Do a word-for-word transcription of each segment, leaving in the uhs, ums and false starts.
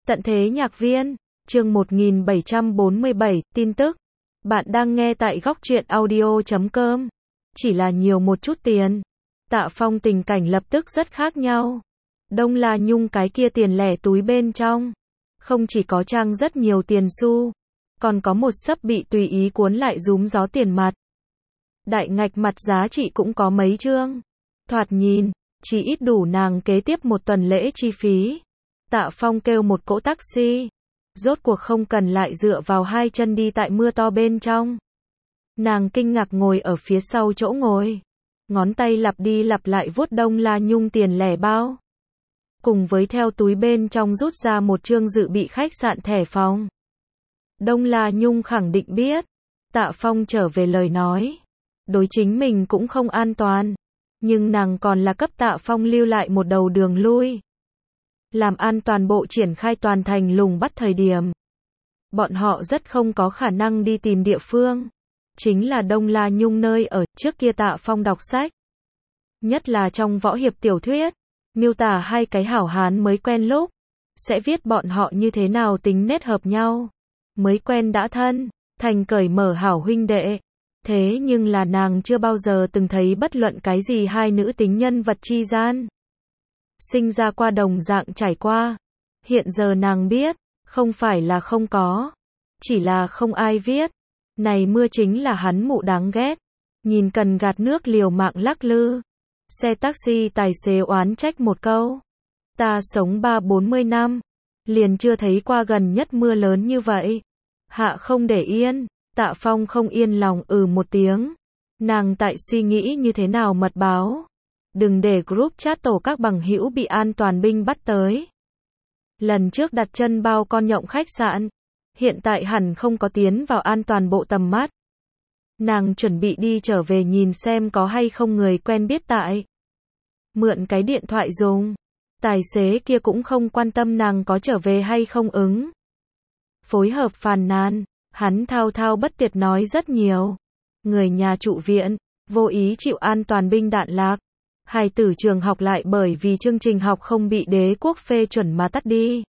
Tận thế nhạc viên, chương một nghìn bảy trăm bốn mươi bảy, tin tức. Bạn đang nghe tại góc truyện audio chấm com. Chỉ là nhiều một chút tiền. Tạ Phong tình cảnh lập tức rất khác nhau. Đông La Nhung cái kia tiền lẻ túi bên trong. Không chỉ có trang rất nhiều tiền xu, còn có một sấp bị tùy ý cuốn lại rúm gió tiền mặt. Đại ngạch mặt giá trị cũng có mấy chương. Thoạt nhìn, chỉ ít đủ nàng kế tiếp một tuần lễ chi phí. Tạ Phong kêu một cỗ taxi. Rốt cuộc không cần lại dựa vào hai chân đi tại mưa to bên trong. Nàng kinh ngạc ngồi ở phía sau chỗ ngồi. Ngón tay lặp đi lặp lại vuốt Đông La Nhung tiền lẻ bao. Cùng với theo túi bên trong rút ra một chương dự bị khách sạn thẻ phòng. Đông La Nhung khẳng định biết. Tạ Phong trở về lời nói. Đối chính mình cũng không an toàn. Nhưng nàng còn là cấp Tạ Phong lưu lại một đầu đường lui. Làm an toàn bộ triển khai toàn thành lùng bắt thời điểm. Bọn họ rất không có khả năng đi tìm địa phương. Chính là Đông La Nhung nơi ở, trước kia Tạ Phong đọc sách. Nhất là trong võ hiệp tiểu thuyết, miêu tả hai cái hảo hán mới quen lúc, sẽ viết bọn họ như thế nào tính nết hợp nhau. Mới quen đã thân, thành cởi mở hảo huynh đệ. Thế nhưng là nàng chưa bao giờ từng thấy bất luận cái gì hai nữ tính nhân vật chi gian. Sinh ra qua đồng dạng trải qua. Hiện giờ nàng biết, không phải là không có. Chỉ là không ai viết. Này mưa chính là hắn mụ đáng ghét. Nhìn cần gạt nước liều mạng lắc lư. Xe taxi tài xế oán trách một câu. Ta sống ba bốn mươi năm. Liền chưa thấy qua gần nhất mưa lớn như vậy. Hạ không để yên. Tạ Phong không yên lòng ừ một tiếng. Nàng tại suy nghĩ như thế nào mật báo. Đừng để group chat tổ các bằng hữu bị an toàn binh bắt tới. Lần trước đặt chân bao con nhộng khách sạn. Hiện tại hẳn không có tiến vào an toàn bộ tầm mắt. Nàng chuẩn bị đi trở về nhìn xem có hay không người quen biết tại. Mượn cái điện thoại dùng. Tài xế kia cũng không quan tâm nàng có trở về hay không ứng. Phối hợp phàn nàn. Hắn thao thao bất tuyệt nói rất nhiều. Người nhà trụ viện, vô ý chịu an toàn binh đạn lạc. Hài tử trường học lại bởi vì chương trình học không bị đế quốc phê chuẩn mà tắt đi.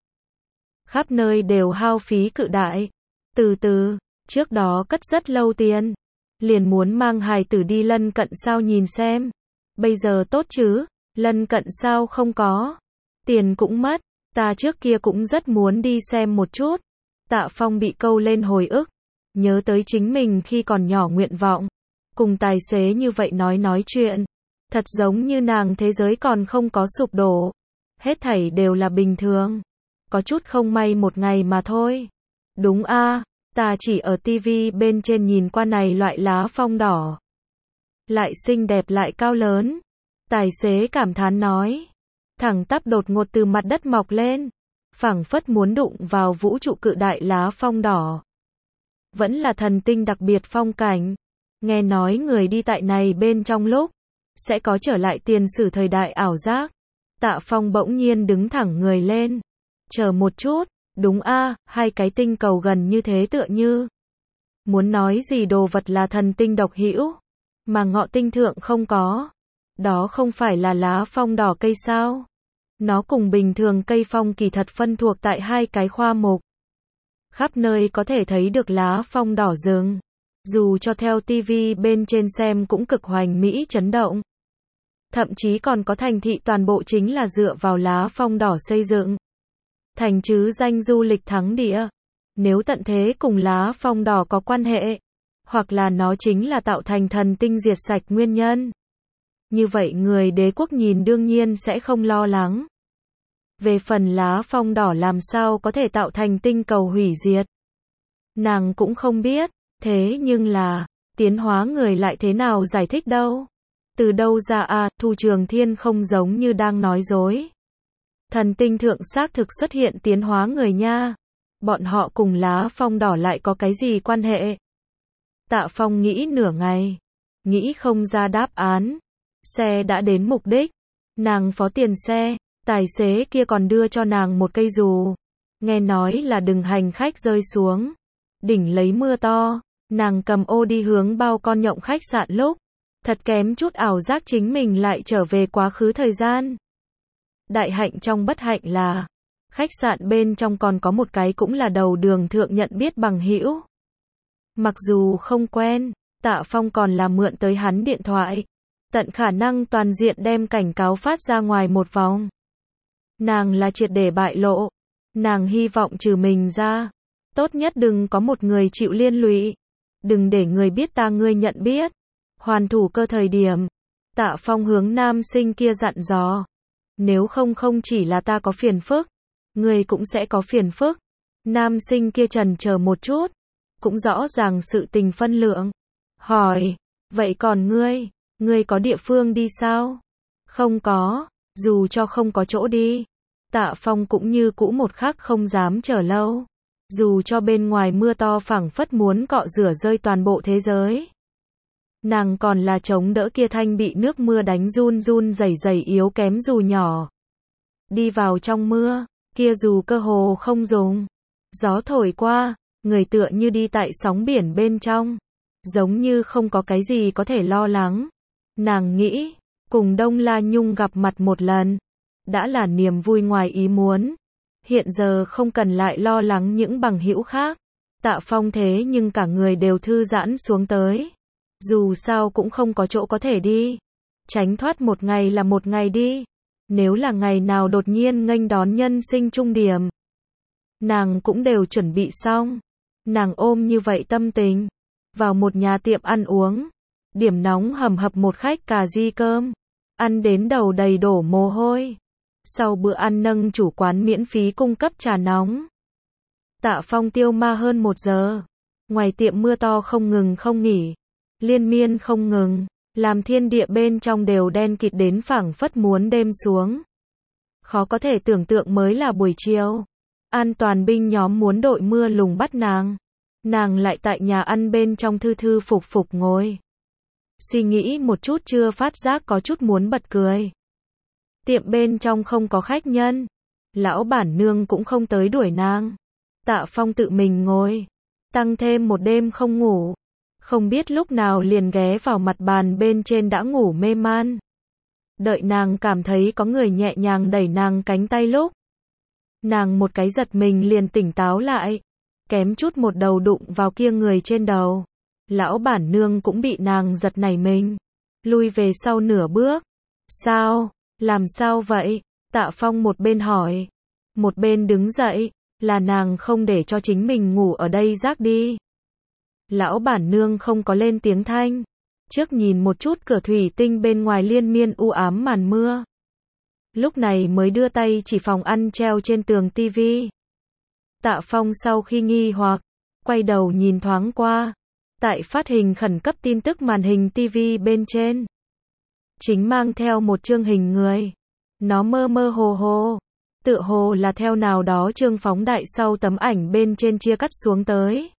Khắp nơi đều hao phí cự đại. Từ từ, trước đó cất rất lâu tiền. Liền muốn mang hài tử đi lân cận sao nhìn xem. Bây giờ tốt chứ, lân cận sao không có. Tiền cũng mất, ta trước kia cũng rất muốn đi xem một chút. Tạ Phong bị câu lên hồi ức. Nhớ tới chính mình khi còn nhỏ nguyện vọng. Cùng tài xế như vậy nói nói chuyện. Thật giống như nàng thế giới còn không có sụp đổ. Hết thảy đều là bình thường. Có chút không may một ngày mà thôi. Đúng a, ta chỉ ở tivi bên trên nhìn qua này loại lá phong đỏ. Lại xinh đẹp lại cao lớn. Tài xế cảm thán nói. Thẳng tắp đột ngột từ mặt đất mọc lên. Phảng phất muốn đụng vào vũ trụ cự đại lá phong đỏ. Vẫn là thần tinh đặc biệt phong cảnh. Nghe nói người đi tại này bên trong lúc. Sẽ có trở lại tiền sử thời đại ảo giác. Tạ Phong bỗng nhiên đứng thẳng người lên. Chờ một chút, đúng a, hai cái tinh cầu gần như thế tựa như. Muốn nói gì đồ vật là thần tinh độc hữu. Mà ngọ tinh thượng không có. Đó không phải là lá phong đỏ cây sao. Nó cùng bình thường cây phong kỳ thật phân thuộc tại hai cái khoa mục. Khắp nơi có thể thấy được lá phong đỏ rừng. Dù cho theo tivi bên trên xem cũng cực hoành mỹ chấn động. Thậm chí còn có thành thị toàn bộ chính là dựa vào lá phong đỏ xây dựng. Thành chứ danh du lịch thắng địa. Nếu tận thế cùng lá phong đỏ có quan hệ. Hoặc là nó chính là tạo thành thần tinh diệt sạch nguyên nhân. Như vậy người đế quốc nhìn đương nhiên sẽ không lo lắng. Về phần lá phong đỏ làm sao có thể tạo thành tinh cầu hủy diệt. Nàng cũng không biết. Thế nhưng là, tiến hóa người lại thế nào giải thích đâu? Từ đâu ra à, Thu Trường Thiên không giống như đang nói dối. Thần tinh thượng xác thực xuất hiện tiến hóa người nha. Bọn họ cùng lá phong đỏ lại có cái gì quan hệ? Tạ Phong nghĩ nửa ngày. Nghĩ không ra đáp án. Xe đã đến mục đích. Nàng phó tiền xe. Tài xế kia còn đưa cho nàng một cây dù. Nghe nói là đừng hành khách rơi xuống. Đỉnh lấy mưa to. Nàng cầm ô đi hướng bao con nhộng khách sạn lúc. Thật kém chút ảo giác chính mình lại trở về quá khứ thời gian. Đại hạnh trong bất hạnh là, Khách sạn bên trong còn có một cái cũng là đầu đường thượng nhận biết bằng hữu. Mặc dù không quen, Tạ Phong còn là mượn tới hắn điện thoại. Tận khả năng toàn diện đem cảnh cáo phát ra ngoài một vòng. Nàng là triệt để bại lộ. Nàng hy vọng trừ mình ra. Tốt nhất đừng có một người chịu liên lụy. Đừng để người biết ta ngươi nhận biết. Hoàn thủ cơ thời điểm. Tạ Phong hướng nam sinh kia dặn dò. Nếu không không chỉ là ta có phiền phức. Ngươi cũng sẽ có phiền phức. Nam sinh kia chần chờ một chút. Cũng rõ ràng sự tình phân lượng. Hỏi. Vậy còn ngươi? Ngươi có địa phương đi sao? Không có. Dù cho không có chỗ đi. Tạ Phong cũng như cũ một khắc không dám chờ lâu. Dù cho bên ngoài mưa to phảng phất muốn cọ rửa rơi toàn bộ thế giới. Nàng còn là chống đỡ kia thanh bị nước mưa đánh run run rẩy rẩy yếu kém dù nhỏ. Đi vào trong mưa, kia dù cơ hồ không dùng. Gió thổi qua, người tựa như đi tại sóng biển bên trong. Giống như không có cái gì có thể lo lắng. Nàng nghĩ, cùng Đông La Nhung gặp mặt một lần. Đã là niềm vui ngoài ý muốn. Hiện giờ không cần lại lo lắng những bằng hữu khác. Tạ Phong thế nhưng cả người đều thư giãn xuống tới. Dù sao cũng không có chỗ có thể đi. Tránh thoát một ngày là một ngày đi. Nếu là ngày nào đột nhiên nghênh đón nhân sinh trung điểm. Nàng cũng đều chuẩn bị xong. Nàng ôm như vậy tâm tình. Vào một nhà tiệm ăn uống. Điểm nóng hầm hập một khách cà ri cơm. Ăn đến đầu đầy đổ mồ hôi. Sau bữa ăn nâng chủ quán miễn phí cung cấp trà nóng. Tạ Phong tiêu ma hơn một giờ. Ngoài tiệm mưa to không ngừng không nghỉ. Liên miên không ngừng. Làm thiên địa bên trong đều đen kịt đến phảng phất muốn đêm xuống. Khó có thể tưởng tượng mới là buổi chiều. An toàn binh nhóm muốn đội mưa lùng bắt nàng. Nàng lại tại nhà ăn bên trong thư thư phục phục ngồi. Suy nghĩ một chút chưa phát giác có chút muốn bật cười. Tiệm bên trong không có khách nhân. Lão bản nương cũng không tới đuổi nàng. Tạ Phong tự mình ngồi. Tăng thêm một đêm không ngủ. Không biết lúc nào liền ghé vào mặt bàn bên trên đã ngủ mê man. Đợi nàng cảm thấy có người nhẹ nhàng đẩy nàng cánh tay lúc. Nàng một cái giật mình liền tỉnh táo lại. Kém chút một đầu đụng vào kia người trên đầu. Lão bản nương cũng bị nàng giật nảy mình. Lui về sau nửa bước. Sao? Làm sao vậy? Tạ Phong một bên hỏi. Một bên đứng dậy. Là nàng không để cho chính mình ngủ ở đây rác đi. Lão bản nương không có lên tiếng thanh. Trước nhìn một chút cửa thủy tinh bên ngoài liên miên u ám màn mưa. Lúc này mới đưa tay chỉ phòng ăn treo trên tường tivi. Tạ Phong sau khi nghi hoặc, quay đầu nhìn thoáng qua. Tại phát hình khẩn cấp tin tức màn hình tivi bên trên. Chính mang theo một chương hình người. Nó mơ mơ hồ hồ. Tựa hồ là theo nào đó chương phóng đại sau tấm ảnh bên trên chia cắt xuống tới.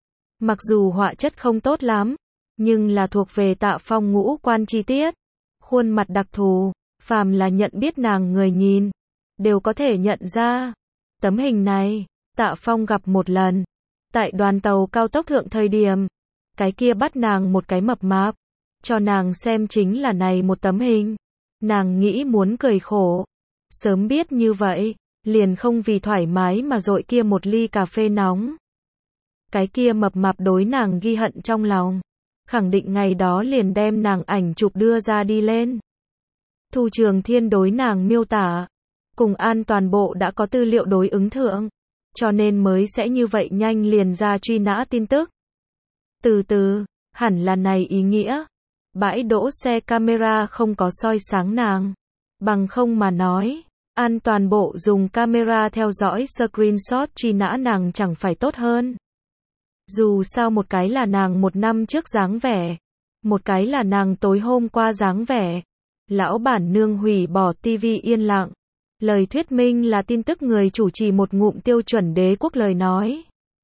Mặc dù họa chất không tốt lắm, nhưng là thuộc về Tạ Phong ngũ quan chi tiết. Khuôn mặt đặc thù, phàm là nhận biết nàng người nhìn, đều có thể nhận ra. Tấm hình này, Tạ Phong gặp một lần. Tại đoàn tàu cao tốc thượng thời điểm. Cái kia bắt nàng một cái mập mạp. Cho nàng xem chính là này một tấm hình. Nàng nghĩ muốn cười khổ. Sớm biết như vậy, liền không vì thoải mái mà dội kia một ly cà phê nóng. Cái kia mập mạp đối nàng ghi hận trong lòng. Khẳng định ngày đó liền đem nàng ảnh chụp đưa ra đi lên. Thu Trường Thiên đối nàng miêu tả. Cùng An toàn bộ đã có tư liệu đối ứng thượng. Cho nên mới sẽ như vậy nhanh liền ra truy nã tin tức. Từ từ, hẳn là này ý nghĩa. Bãi đỗ xe camera không có soi sáng nàng. Bằng không mà nói, An toàn bộ dùng camera theo dõi screenshot truy nã nàng chẳng phải tốt hơn. Dù sao một cái là nàng một năm trước dáng vẻ. Một cái là nàng tối hôm qua dáng vẻ. Lão bản nương hủy bỏ tivi yên lặng. Lời thuyết minh là tin tức người chủ trì một ngụm tiêu chuẩn đế quốc lời nói.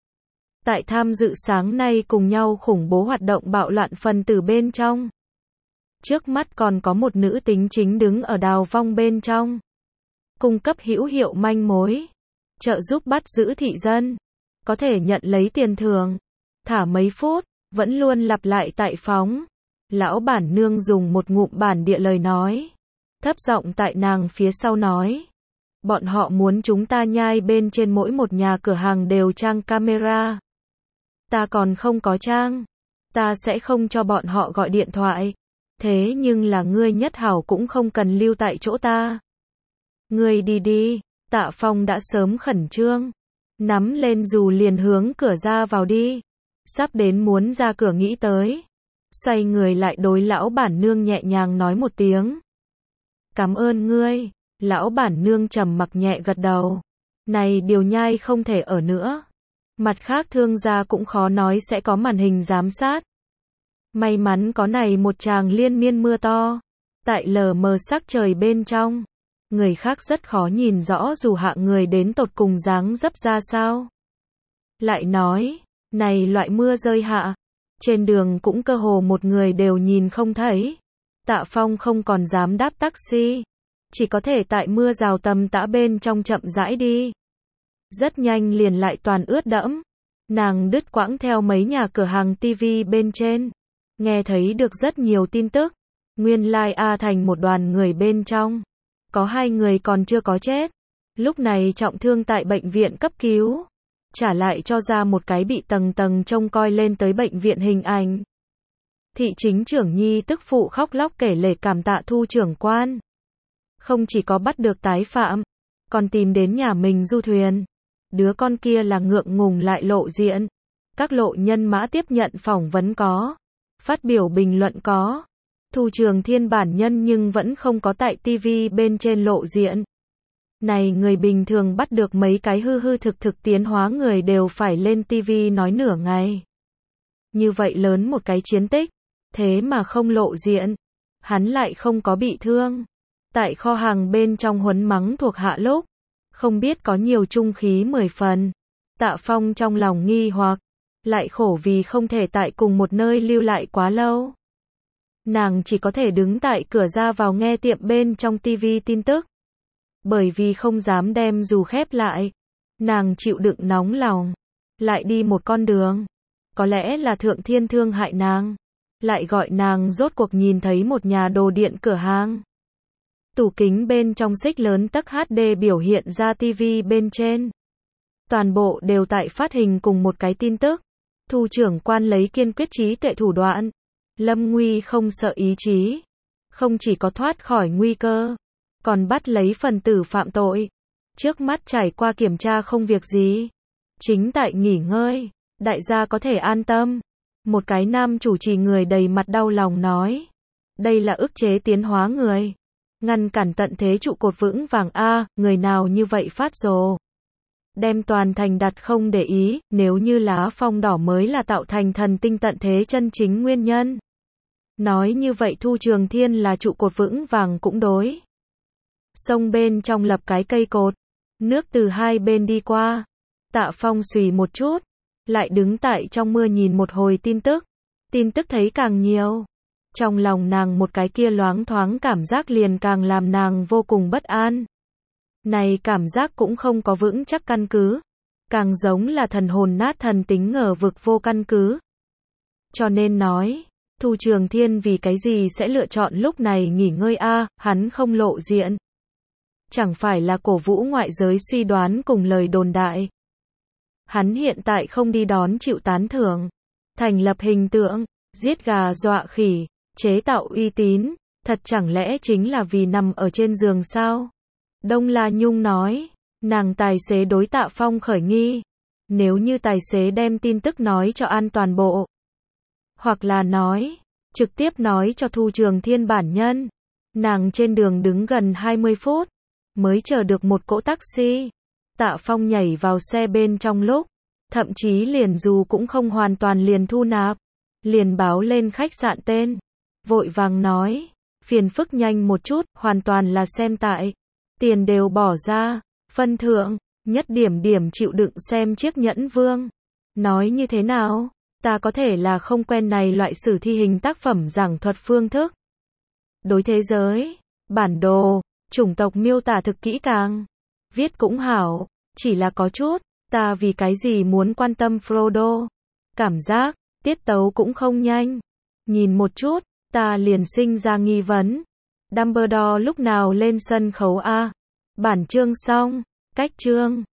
Tại tham dự sáng nay cùng nhau khủng bố hoạt động bạo loạn phần tử bên trong. Trước mắt còn có một nữ tính chính đứng ở đào vong bên trong. Cung cấp hữu hiệu manh mối. Trợ giúp bắt giữ thị dân. Có thể nhận lấy tiền thưởng. Thả mấy phút, vẫn luôn lặp lại tại phóng. Lão bản nương dùng một ngụm bản địa lời nói. Thấp giọng tại nàng phía sau nói. Bọn họ muốn chúng ta nhai bên trên mỗi một nhà cửa hàng đều trang camera. Ta còn không có trang. Ta sẽ không cho bọn họ gọi điện thoại. Thế nhưng là ngươi Nhất Hảo cũng không cần lưu tại chỗ ta. Ngươi đi đi. Tạ Phong đã sớm khẩn trương. Nắm lên dù liền hướng cửa ra vào đi. Sắp đến muốn ra cửa nghĩ tới. Xoay người lại đối lão bản nương nhẹ nhàng nói một tiếng. Cảm ơn ngươi. Lão bản nương trầm mặc nhẹ gật đầu. Này điều nhai không thể ở nữa. Mặt khác thương gia cũng khó nói sẽ có màn hình giám sát. May mắn có này một tràng liên miên mưa to. Tại lờ mờ sắc trời bên trong. Người khác rất khó nhìn rõ dù hạ người đến tột cùng dáng dấp ra sao. Lại nói, này loại mưa rơi hạ. Trên đường cũng cơ hồ một người đều nhìn không thấy. Tạ Phong không còn dám đáp taxi. Chỉ có thể tại mưa rào tầm tã bên trong chậm rãi đi. Rất nhanh liền lại toàn ướt đẫm. Nàng đứt quãng theo mấy nhà cửa hàng tivi bên trên. Nghe thấy được rất nhiều tin tức. Nguyên lai A Thành một đoàn người bên trong. Có hai người còn chưa có chết. Lúc này trọng thương tại bệnh viện cấp cứu. Trả lại cho ra một cái bị tầng tầng trông coi lên tới bệnh viện hình ảnh. Thị chính trưởng nhi tức phụ khóc lóc kể lể cảm tạ Thu trưởng quan. Không chỉ có bắt được tái phạm, còn tìm đến nhà mình du thuyền. Đứa con kia là ngượng ngùng lại lộ diện. Các lộ nhân mã tiếp nhận phỏng vấn có. Phát biểu bình luận có. Thu Trường Thiên bản nhân nhưng vẫn không có tại tivi bên trên lộ diện. Này người bình thường bắt được mấy cái hư hư thực thực tiến hóa người đều phải lên tivi nói nửa ngày. Như vậy lớn một cái chiến tích. Thế mà không lộ diện. Hắn lại không có bị thương. Tại kho hàng bên trong huấn mắng thuộc hạ lúc. Không biết có nhiều trung khí mười phần. Tạ Phong trong lòng nghi hoặc. Lại khổ vì không thể tại cùng một nơi lưu lại quá lâu. Nàng chỉ có thể đứng tại cửa ra vào nghe tiệm bên trong tivi tin tức. Bởi vì không dám đem dù khép lại. Nàng chịu đựng nóng lòng. Lại đi một con đường. Có lẽ là Thượng Thiên thương hại nàng. Lại gọi nàng rốt cuộc nhìn thấy một nhà đồ điện cửa hàng. Tủ kính bên trong xích lớn tấc hát đê biểu hiện ra tivi bên trên. Toàn bộ đều tại phát hình cùng một cái tin tức. Thu trưởng quan lấy kiên quyết trí tuệ thủ đoạn. Lâm nguy không sợ ý chí. Không chỉ có thoát khỏi nguy cơ. Còn bắt lấy phần tử phạm tội. Trước mắt trải qua kiểm tra không việc gì. Chính tại nghỉ ngơi. Đại gia có thể an tâm. Một cái nam chủ trì người đầy mặt đau lòng nói. Đây là ức chế tiến hóa người. Ngăn cản tận thế trụ cột vững vàng A, người nào như vậy phát rồ. Đem toàn thành đặt không để ý, nếu như lá phong đỏ mới là tạo thành thần tinh tận thế chân chính nguyên nhân. Nói như vậy Thu Trường Thiên là trụ cột vững vàng cũng đối. Sông bên trong lập cái cây cột. Nước từ hai bên đi qua. Tạ Phong xùy một chút. Lại đứng tại trong mưa nhìn một hồi tin tức. Tin tức thấy càng nhiều. Trong lòng nàng một cái kia loáng thoáng cảm giác liền càng làm nàng vô cùng bất an. Này cảm giác cũng không có vững chắc căn cứ. Càng giống là thần hồn nát thần tính ngờ vực vô căn cứ. Cho nên nói, Thu Trường Thiên vì cái gì sẽ lựa chọn lúc này nghỉ ngơi a, hắn không lộ diện. Chẳng phải là cổ vũ ngoại giới suy đoán cùng lời đồn đại. Hắn hiện tại không đi đón chịu tán thưởng. Thành lập hình tượng, giết gà dọa khỉ, chế tạo uy tín, thật chẳng lẽ chính là vì nằm ở trên giường sao? Đông La Nhung nói, nàng tài xế đối Tạ Phong khởi nghi. Nếu như tài xế đem tin tức nói cho an toàn bộ. Hoặc là nói, trực tiếp nói cho Thu Trường Thiên bản nhân. Nàng trên đường đứng gần hai mươi phút, mới chờ được một cỗ taxi. Tạ Phong nhảy vào xe bên trong lúc, thậm chí liền dù cũng không hoàn toàn liền thu nạp. Liền báo lên khách sạn tên. Vội vàng nói, phiền phức nhanh một chút, hoàn toàn là xem tại. Tiền đều bỏ ra, phân thượng, nhất điểm điểm chịu đựng xem chiếc nhẫn vương. Nói như thế nào, ta có thể là không quen này loại sử thi hình tác phẩm giảng thuật phương thức. Đối thế giới, bản đồ, chủng tộc miêu tả thực kỹ càng. Viết cũng hảo, chỉ là có chút, ta vì cái gì muốn quan tâm Frodo. Cảm giác, tiết tấu cũng không nhanh. Nhìn một chút, ta liền sinh ra nghi vấn. Dumbledore lúc nào lên sân khấu a? Bản chương xong. Cách chương